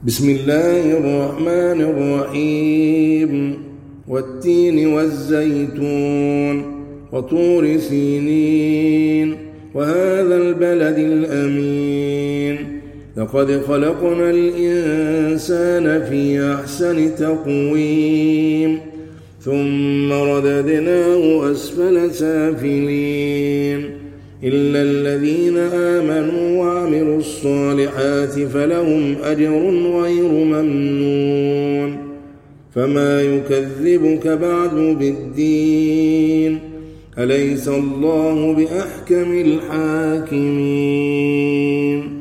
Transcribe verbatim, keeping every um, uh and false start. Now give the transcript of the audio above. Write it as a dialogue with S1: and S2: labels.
S1: بسم الله الرحمن الرحيم والتين والزيتون وطور سينين وهذا البلد الأمين لقد خلقنا الإنسان في أحسن تقويم ثم رددناه أسفل سافلين إلا الذين آمنوا وعملوا الصالحات فلهم أجر غير ممنون فما يكذبك بعد بالدين أليس الله بأحكم الحاكمين.